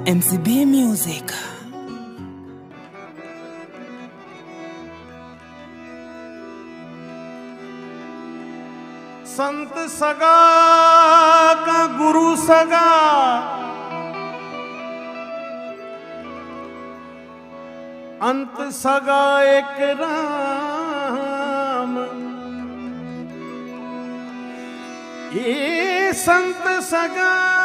MCB Music. संत सगा का गुरु सगा, अंत सगा एक राम। ये संत सगा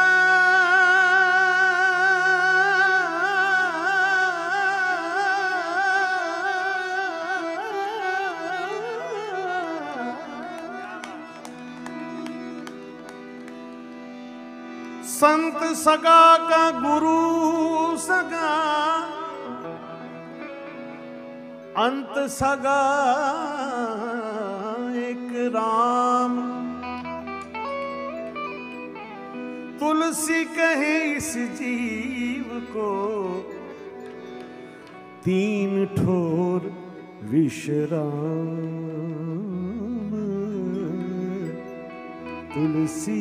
संत सगा का गुरु सगा, अंत सगा एक राम। तुलसी कहे इस जीव को, तीन ठोर विश्राम। तुलसी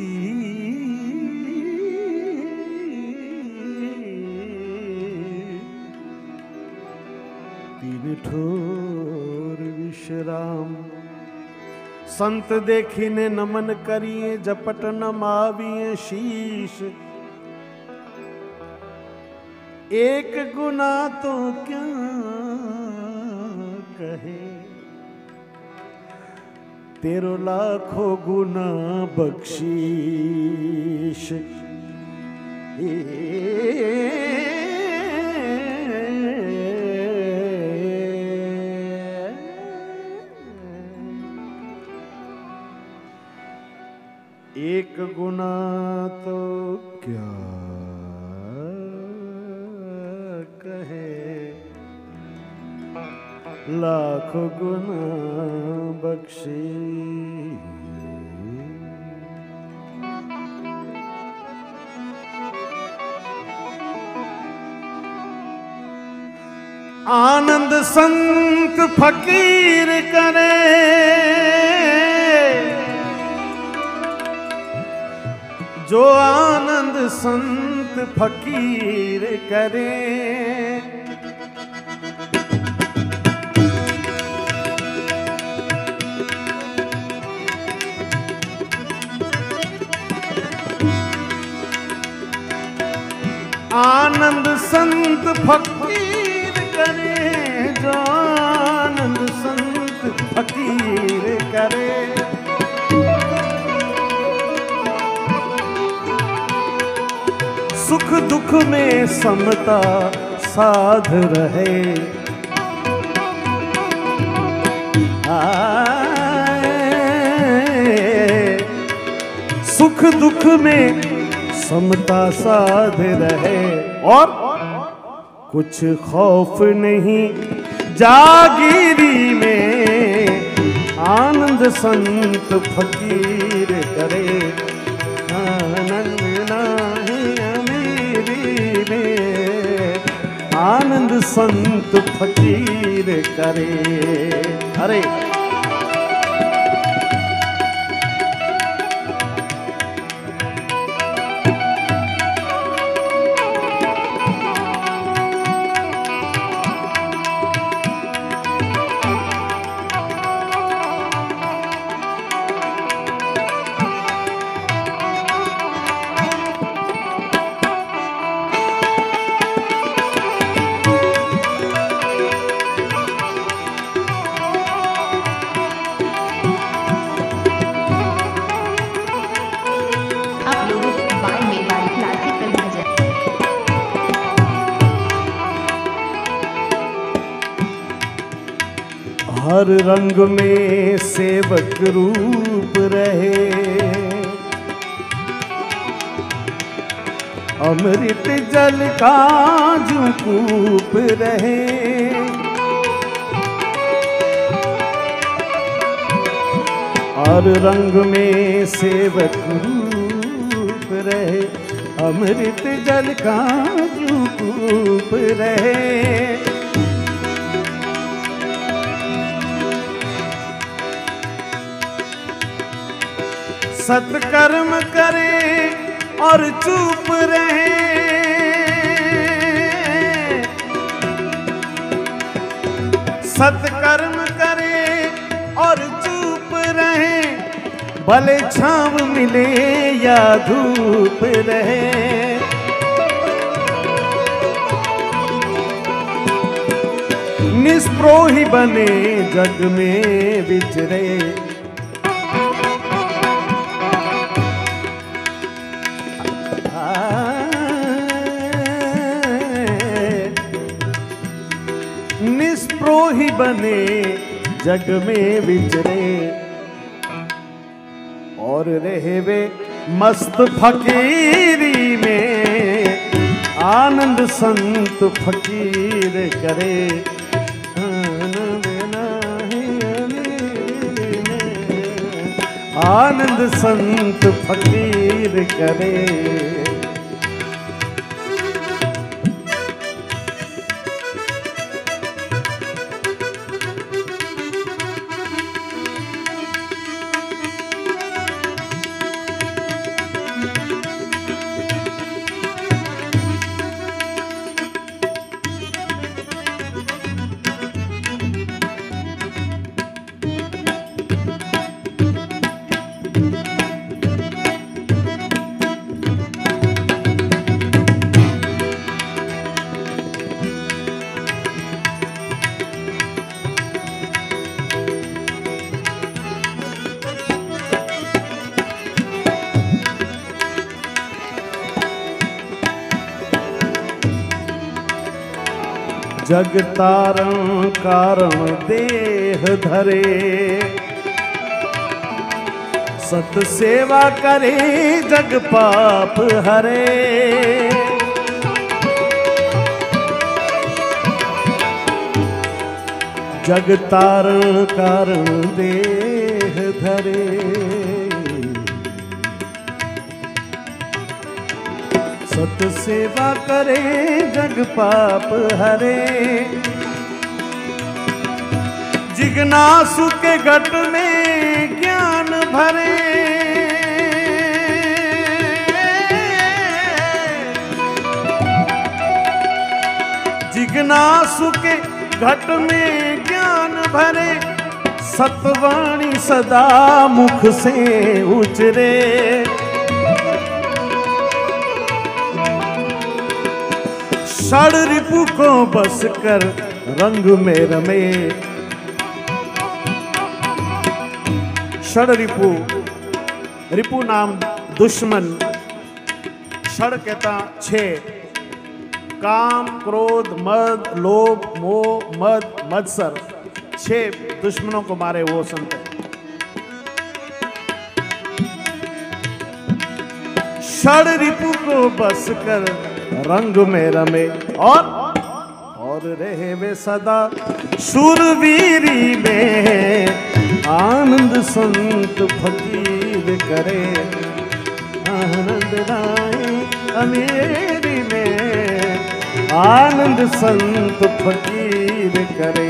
तीन ठोर विश्राम। संत देखिने नमन करिए, जपट नमाविए शीश। एक गुना तो क्या कहे, तेरो लाखों गुना बख्शीश। एक गुना तो क्या कहे, लाख गुना बख्शी। आनंद संत फकीर करे, जो आनंद संत फकीर करे। आनंद संत फकीर करे, जो आनंद संत फकीर करे। सुख दुख में समता साध रहे। सुख दुख में समता साध रहे, और कुछ खौफ नहीं जागीरी में। आनंद संत फकीर करे, आनंद आनंद संत फकीर करे। अरे हर रंग में सेवक रूप रहे, अमृत जल का जो कूप रहे। हर रंग में सेवक रूप रहे, अमृत जल का जो कूप रहे। सत्कर्म करे और चुप रहे, सत्कर्म करे और चुप रहे, भले छांव मिले या धूप रहे। निस्पृही बने जग में विचरे, निस्पृही बने जग में विचरे, और रहे वे मस्त फकीरी में, आनंद संत फकीर करे। आनंद संत फकीर करे। जग तारण कारण देह धरे, सत सेवा करे जग पाप हरे। जग तारण कारण देह धरे, सत सेवा करे जग पाप हरे। जिज्ञासु के घट में ज्ञान भरे, जिज्ञासु के घट में ज्ञान भरे। सतवाणी सदा मुख से उचरे, षड रिपु को बस कर रंग में रमे। षड रिपु, रिपु नाम दुश्मन, षड कहता 6, काम क्रोध मद लोभ मोह मद मत्सर, 6 दुश्मनों को मारे वो संत। षड रिपु को बस कर रंग में रमे, और रहे वे सदा शूरवीरी में। आनंद संत फकीर करे, आनंद राय अमेरी में। आनंद संत फकीर करे।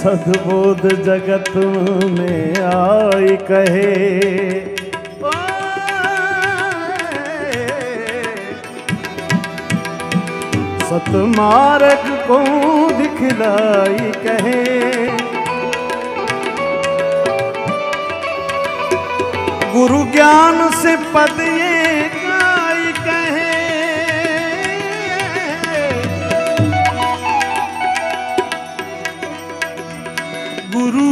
सद्बोध जगत में आई कहे, सतमार्ग को दिखलाई कहे, गुरु ज्ञान से पद ये गाई कहे, गुरु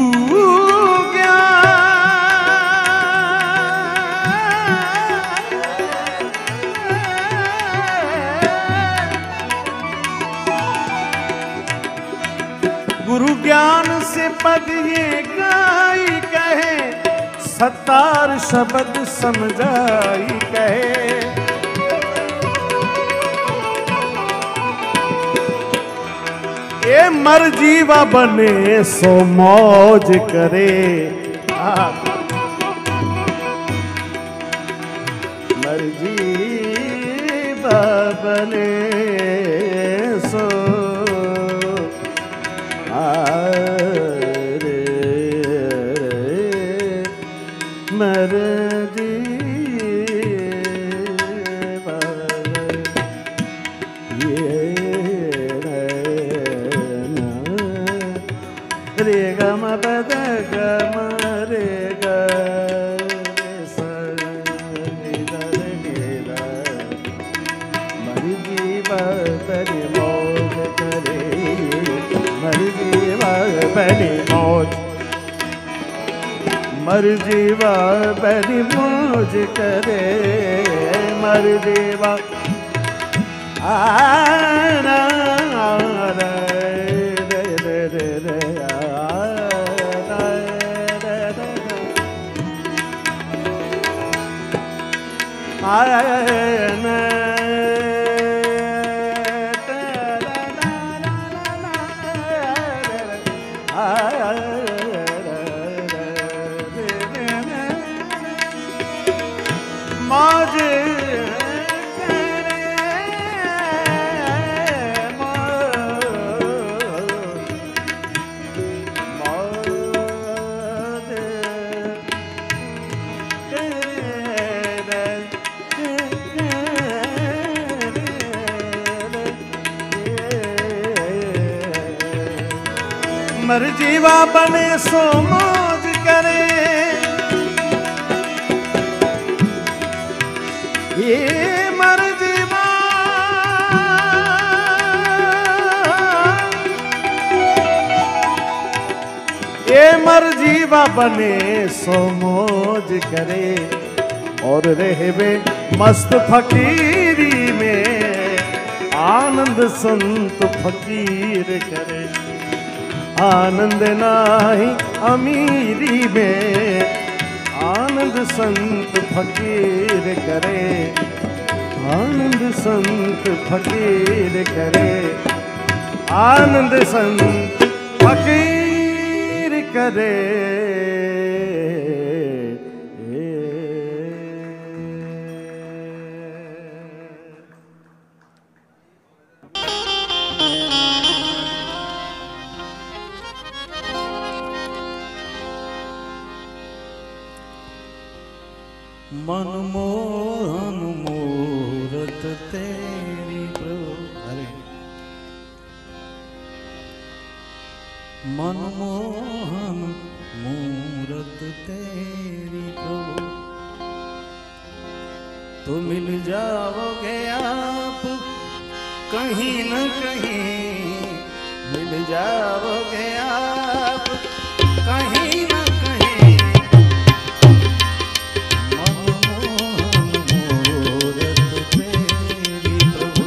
ज्ञान से पद ये गाई कहे, सतार शब्द समझाई कहे, ये मर जीवा बने सो मौज करे, मर जीवा बने सो मर रे ग म पद ग म रे ग स नि द रे ग मर जीवा बने मौज करे, मर जीवा बने मौज, मर जीवा बनी मौज करे, मर जीवा मौज मर जीवा बने सो मौज करे, ये मर जीवा ये मर जीवा बने सो मौज करे, और रहवे मस्त फकीरी में आनंद संत फकीर करे, आनंद नाही अमीरी में आनंद संत फकीर करे, आनंद संत फकीर करे, आनंद संत फकीर करे। मनमोहन मूरत तेरी प्रभु, अरे मनमोहन मूरत तेरी प्रभु, तो मिल जाओगे आप कहीं न कहीं, मिल जाओगे आप कहीं न कहीं, मनमोहन मूरत तेरी प्रभु,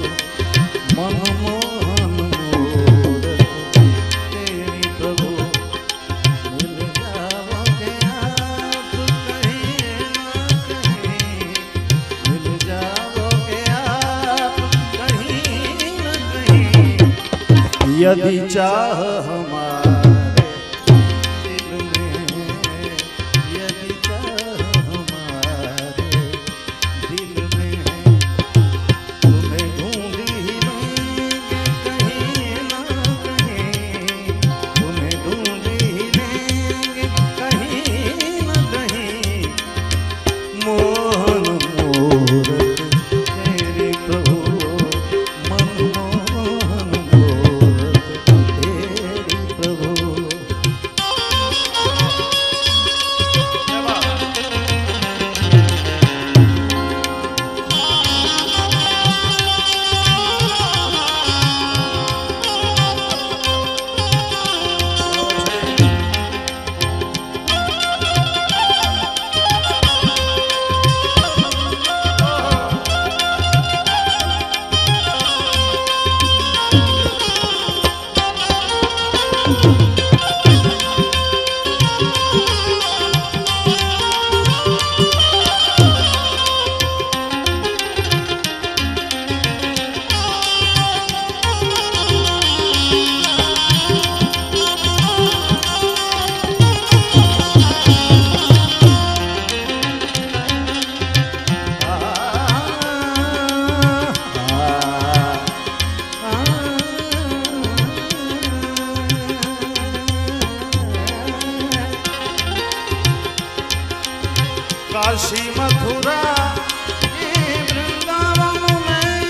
मनमोहन मूरत तेरी प्रभु, मिल जाओगे आप कहीं न कहीं, मिल जाओगे आप कहीं न कहीं, यदि चाह हमारे दिल में, यदि चाह हमारे दिल में, तुम्हें ढूंढ ही लूंगे कहीं ना कहीं, तुम्हें काशी मथुरा वृंदावन में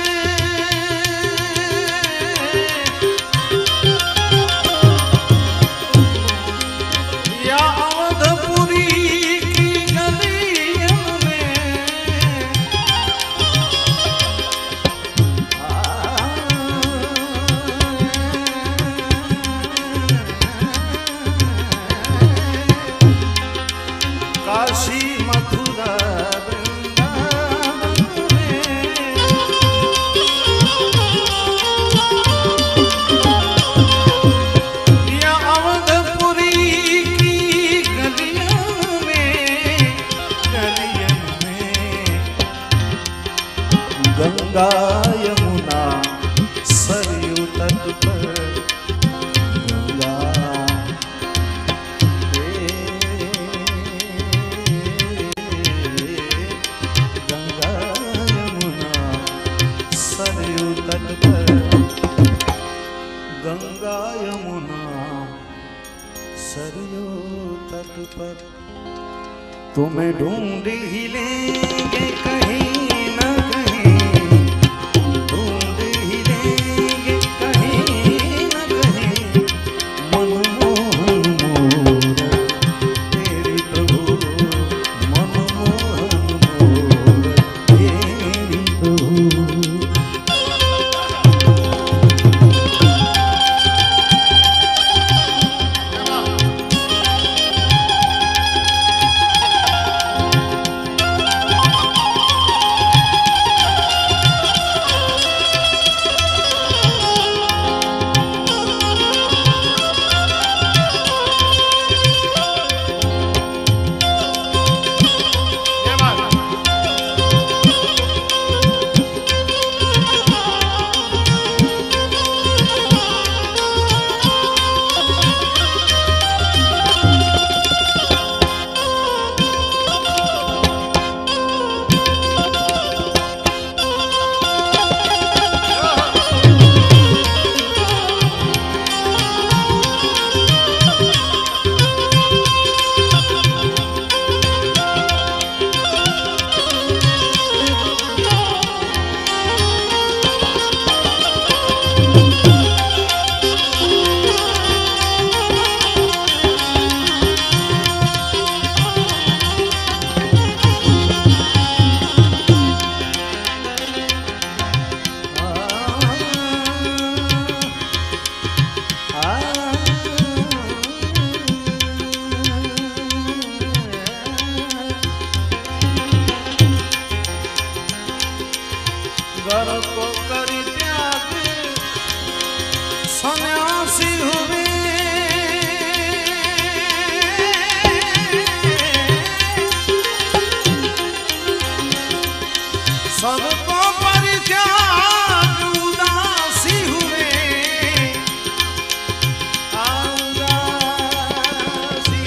या अवधपुरी की गलियों में काशी मथुरा वृंदावन में या अवधपुरी की गलियों में गंगा यमुना सरयू तट पर गंगा यमुना सरयू तट पर गंगा यमुना सरयू तट पर तुम्हें ढूंढ ही लेंगे कहीं न कहीं, ढूंढ ही लेंगे कहीं न कहीं, मनमोहन मूरत तेरी प्रभु, मनमोहन मूरत तेरी प्रभु। घर को कर त्याग सन्यासी हुए, सबको परित्याग उदासी हुए, उदासी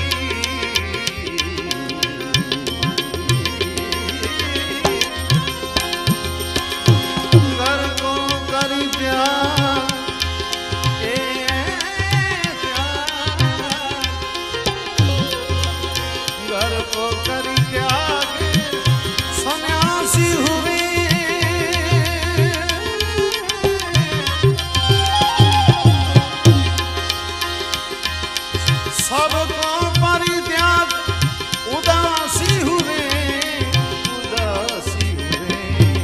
घर को कर त्याग, घर को कर त्याग सन्यासी हुए, सबको परित्याग उदासी हुए, उदासी हुए,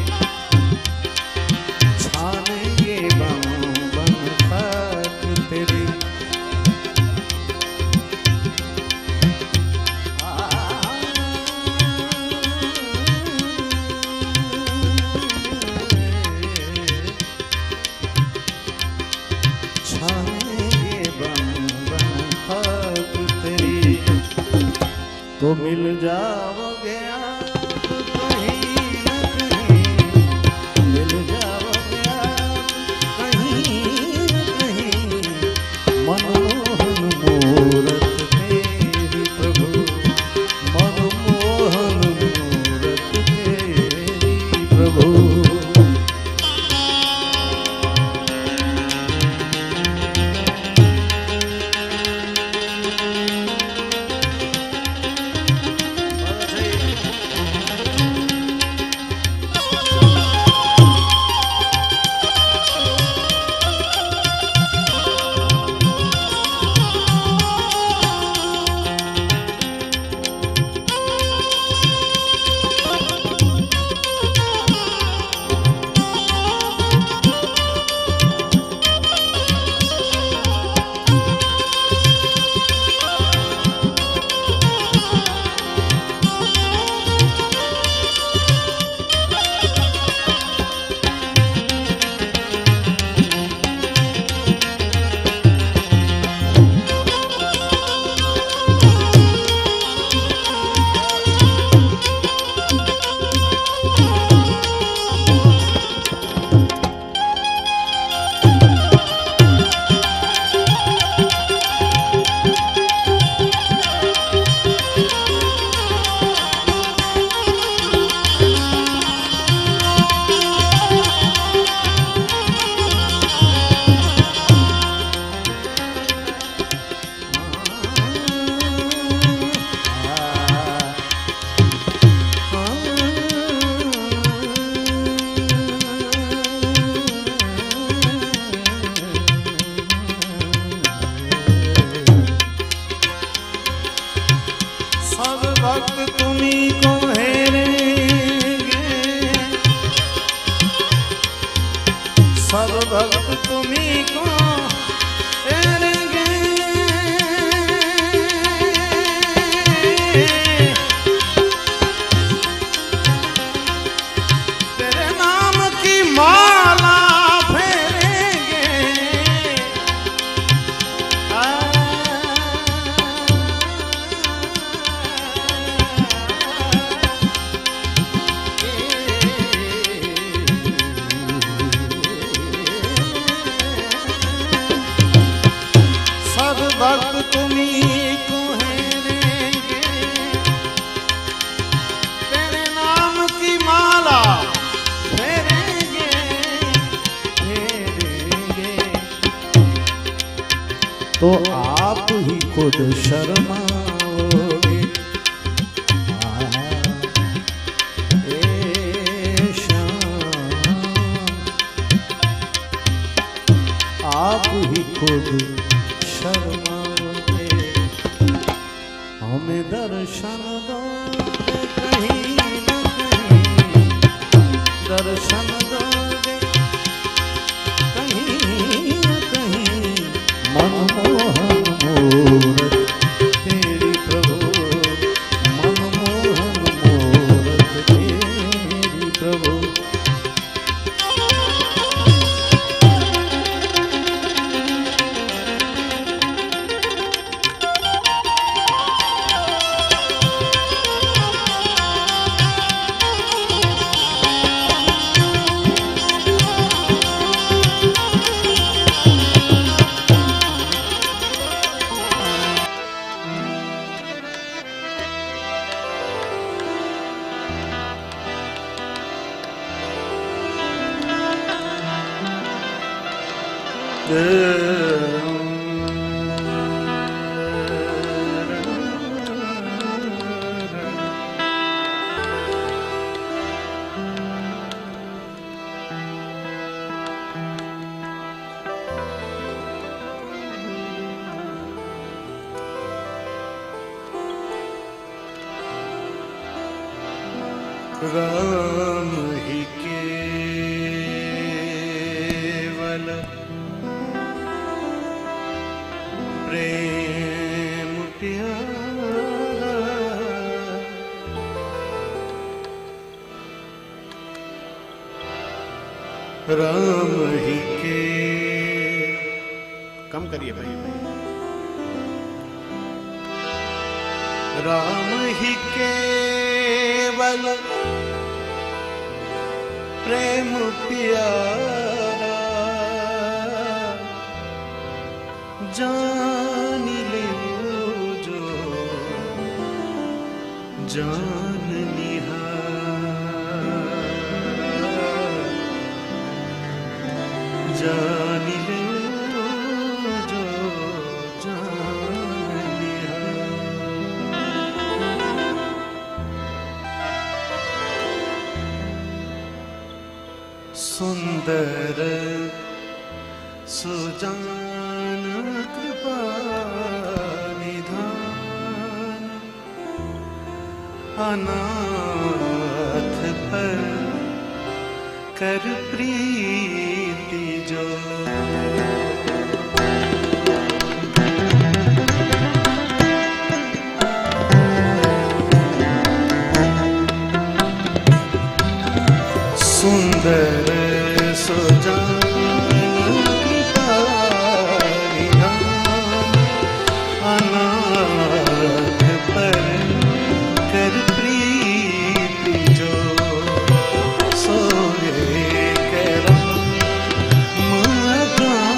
छानेंगे बन बन खाक तेरे, छानेंगे बन बन खाक तेरी, तो मिल जाओगे आप कहीं न कहीं, मिल जाओगे आप कहीं न कहीं, मनमोहन मूरत तेरी प्रभु, मनमोहन मूरत तेरी प्रभु। भक्त तुम्ही को हेरेंगे, सब भक्त तुम्ही को हेरेंगे। तेरे नाम की माला फेरेंगे। सब भक्त तुम्ही को हेरेंगे, तेरे नाम की माला फेरेंगे, फेरेंगे। तो आप ही खुद शर्माओगे। ए श्याम, आप ही खुद शर्माओगे। हमें दर्शन दो कहीं न कहीं, दर्शन दोगे कहीं न कहीं। मनमोहन मूरत तेरी प्रभु, मनमोहन मूरत तेरी प्रभु। राम ही केवल प्रेम प्यारा, राम ही के कम करिए भाई। राम ही केवल प्रेम प्यारा, जान ले जो जान निहार, जान ले जो जान निहार। सुंदर सुजान कृपा निधान, अनाथ पर कर प्रीति जो। सुंदर सुजान कृपा निधान, अनाथ पर कर प्रीति जो। सोए करम मदान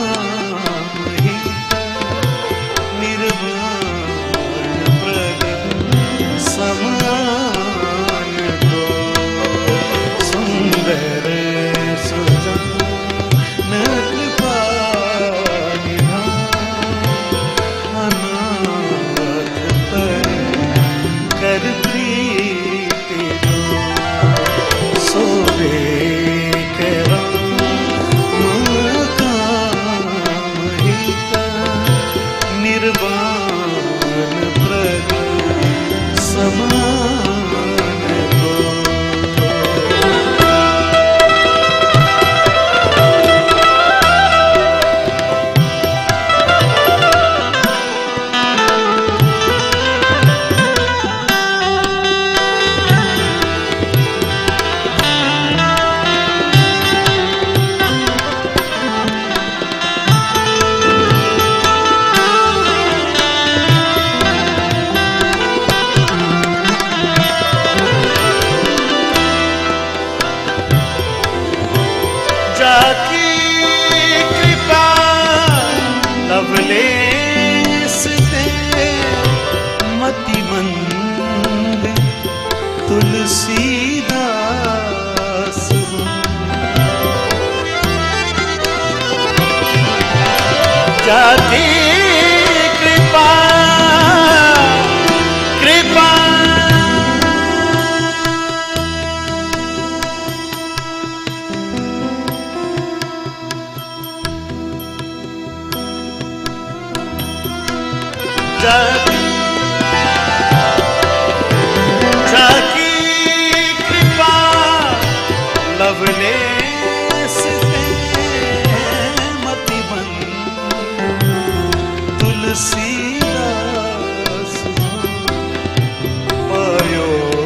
जाती कृपा कृपा जाकी कृपा लवलेस मति बन तुलसीदास पायो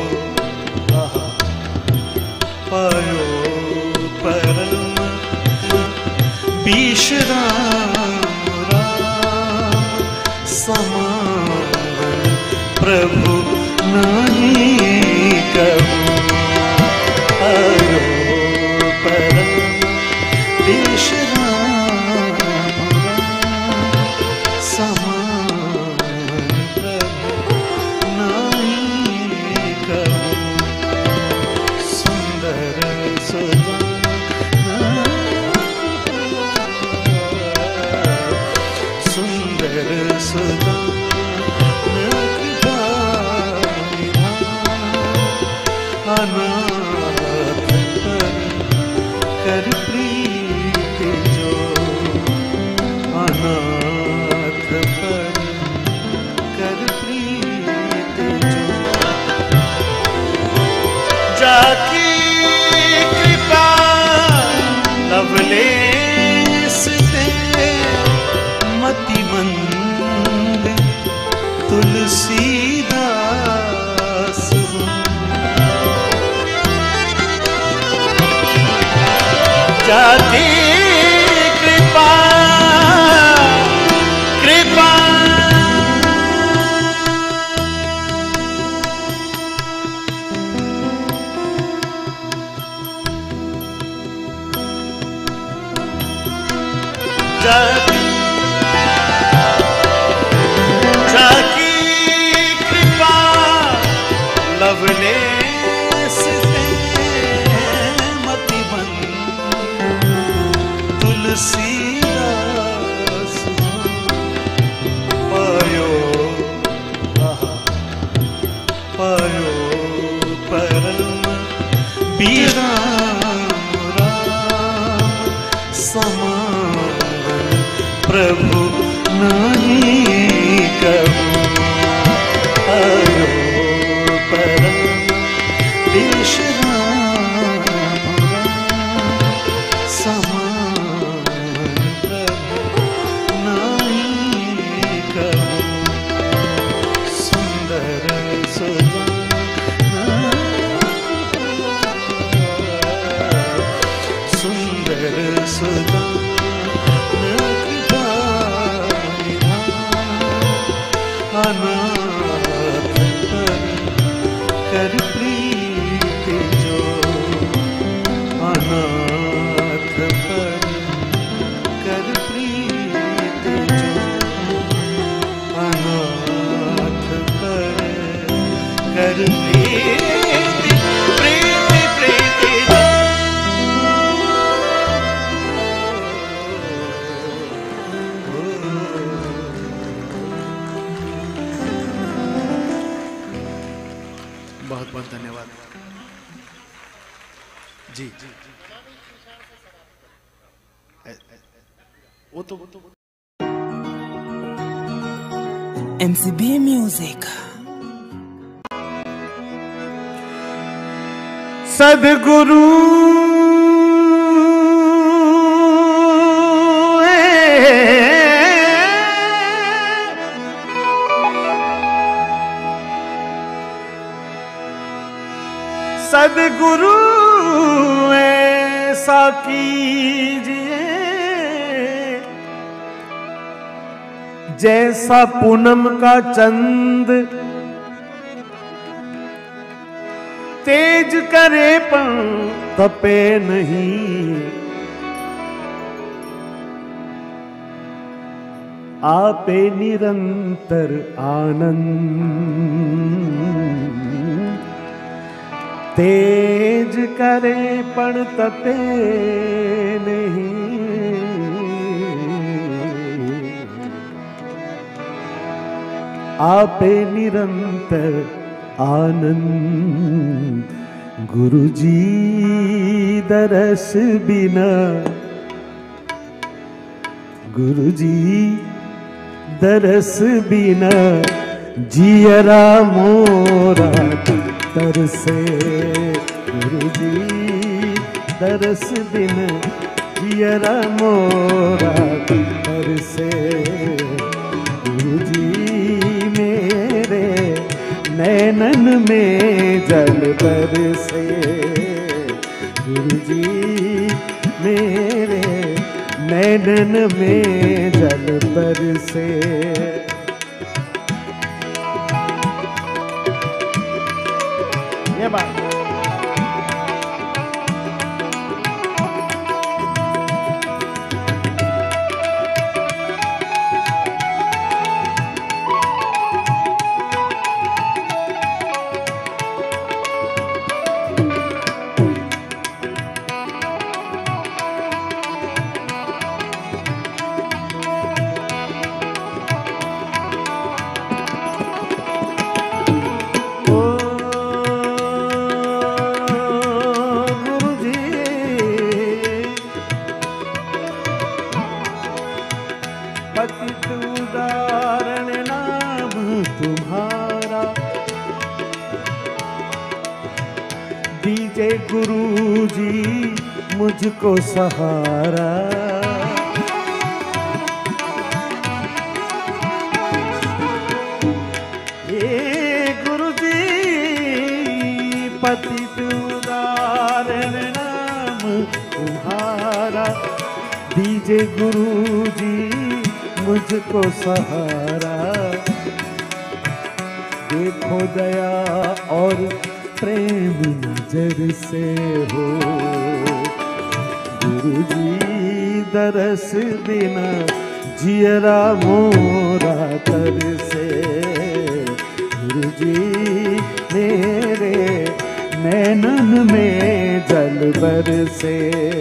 पायो परम विश्राम समान प्रभु नहीं कबू आयो परम विश्राम समान प्रभु नहीं कबू सुंदर सुजान सुंदर सुजान अनाथ कर प्रीति जो अनाथ कर प्रीति जो जाकी कृपा लवलेस दे मति मंद तुलसीदास जाती कृपा कृपा जाकी कृपा लवलेस मति बन तुलसीदास पायो पायो परम विराम समान प्रभु नहीं कबू आयो परम विश्राम समान प्रभु नहीं कबू सुंदर सुंदर सुजान अनाथ कर प्रीति जो अनाथ कर प्रीति जो अनाथ कर प्रीति प्रीति प्रीति जो बहुत बहुत धन्यवाद जी। वो तो MCB म्यूजिक। सदगुरु सदगुरु ऐसा कीजिए जैसा पूनम का चंद तेज करे पर तपे नहीं, आपे निरंतर आनंद तेज करे पण तपे नहीं। आपे निरंतर आनंद। गुरु जी दरस बिना, गुरु जी दरस बिना जियरा मोरा तरसे। गुरु जी दरस बिना जियरा मोरा तरसे। गुरु जी मेरे नैनन में जल बरसे। गुरु जी मेरे नैनन में जल बरसे। ये बात पतित उदाहरण नाम तुम्हारा। दीजिए गुरु जी मुझको सहारा। ये गुरु जी पतित उदाहरण नाम तुम्हारा। दीजिए गुरु जी मुझको सहारा। देखो दया और प्रेम नजर से हो। गुरु जी दरस बिना जियरा मोरा तरसे। गुरु जी मेरे नैनन में जल बरसे।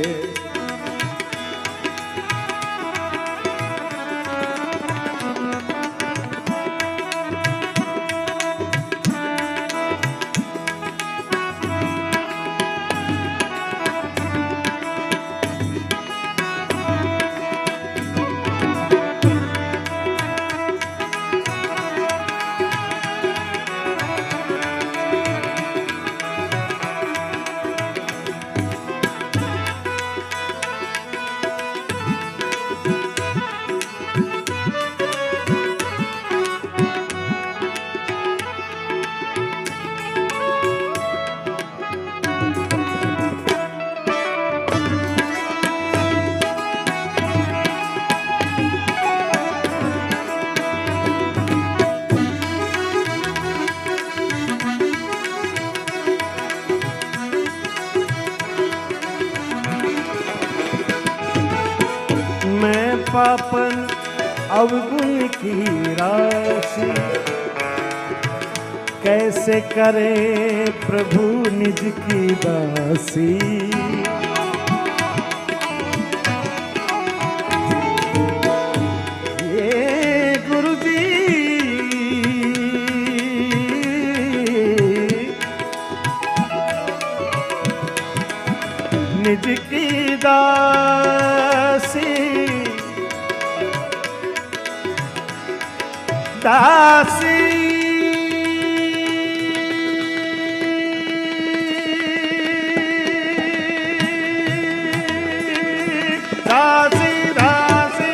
मैं पापन अवगुण की राशि। कैसे करे प्रभु निज की दासी। ये गुरु जी निज की दासी। दासी दासी दासी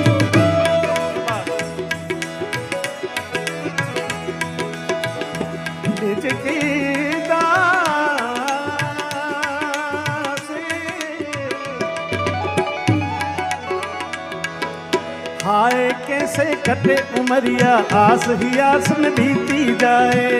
निज की दासी। हाय कैसे कटे उमरिया आस ही आस में बीती जाए।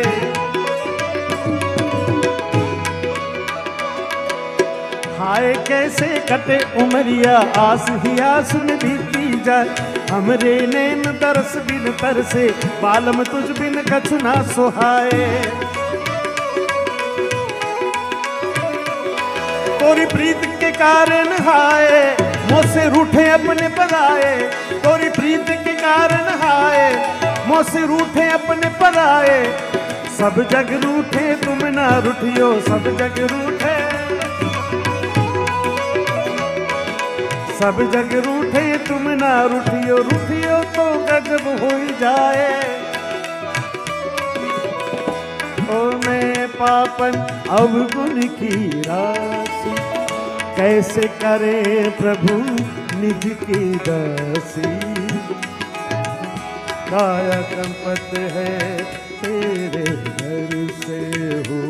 हाय कैसे कटे उमरिया आस ही आस में बीती जाए। हमरे नैन दरस बिन तरसे बालम तुझ बिन कछु ना सुहाए। तोरी प्रीत के कारण हाय मुझसे रूठे अपने पराए। तोरी प्रीत के कारण हाय मुँह से रूठे अपने पराए, सब जग रूठे तुम ना रूठियो, सब जग रूठे, सब जग रूठे तुम ना रूठियो, रूठियो तो गजब हो जाए। ओ मैं पापन अवगुण की राशि, कैसे करे प्रभु निज की दासी। काया कंपत है तेरे घर से हो,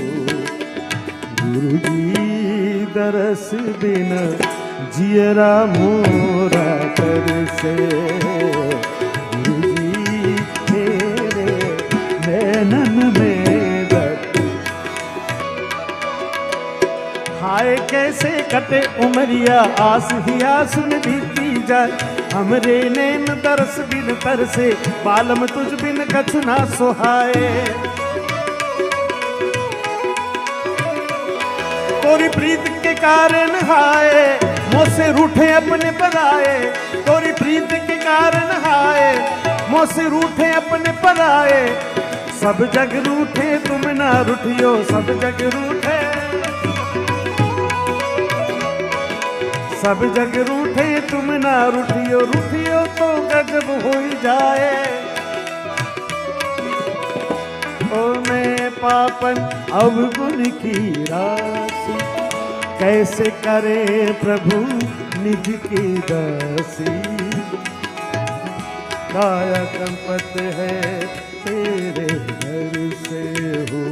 गुरु जी दरस बिना जियरा मोरा कर से। गुरु जी तेरे नैनन में दर्द, हाय कैसे कटे उमरिया, आस ही आस में बीती जाए। हमरे नैन दरस बिन तरसे, बालम तुझ बिन कछु ना सुहाए। तोरी प्रीत के कारण हाय, मुँह से रूठे अपने पराए। तोरी प्रीत के कारण हाय, मुँह से रूठे अपने पराए। सब जग रूठे तुम ना रूठियो, सब जग रूठे, सब जग रूठे तुम ना रूठियो, रूठियो तो गजब हो जाए। ओ मैं पापन अवगुण की राशि, कैसे करे प्रभु निज की दासी। काया कंपत है तेरे घर से हो,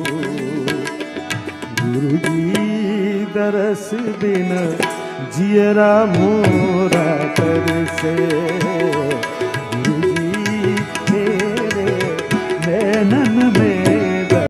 गुरु जी दरस बिना जियरा मोरा कर से।